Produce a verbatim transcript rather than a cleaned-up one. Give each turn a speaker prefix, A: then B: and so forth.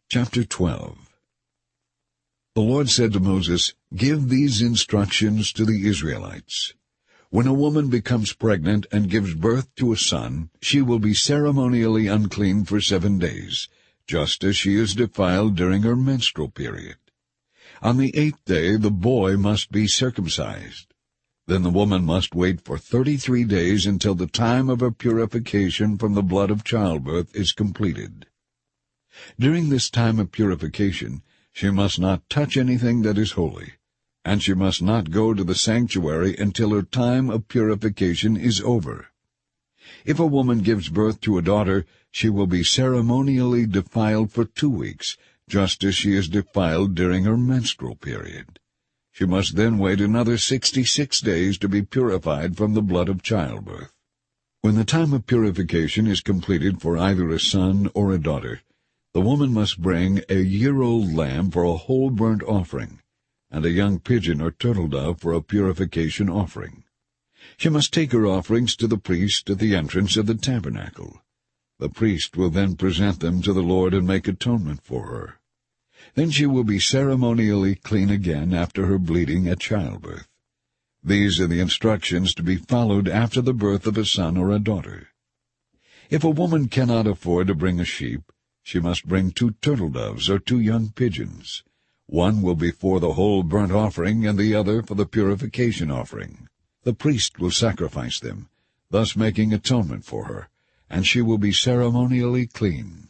A: Chapter twelve. The Lord said to Moses, "Give these instructions to the Israelites. When a woman becomes pregnant and gives birth to a son, she will be ceremonially unclean for seven days, just as she is defiled during her menstrual period. On the eighth day the boy must be circumcised. Then the woman must wait for thirty-three days until the time of her purification from the blood of childbirth is completed. During this time of purification, she must not touch anything that is holy, and she must not go to the sanctuary until her time of purification is over. If a woman gives birth to a daughter, she will be ceremonially defiled for two weeks, just as she is defiled during her menstrual period. She must then wait another sixty-six days to be purified from the blood of childbirth. When the time of purification is completed for either a son or a daughter, the woman must bring a year-old lamb for a whole burnt offering, and a young pigeon or turtle-dove for a purification offering. She must take her offerings to the priest at the entrance of the tabernacle. The priest will then present them to the Lord and make atonement for her. Then she will be ceremonially clean again after her bleeding at childbirth. These are the instructions to be followed after the birth of a son or a daughter. If a woman cannot afford to bring a sheep, she must bring two turtle-doves or two young pigeons. One will be for the whole burnt offering, and the other for the purification offering. The priest will sacrifice them, thus making atonement for her, and she will be ceremonially clean.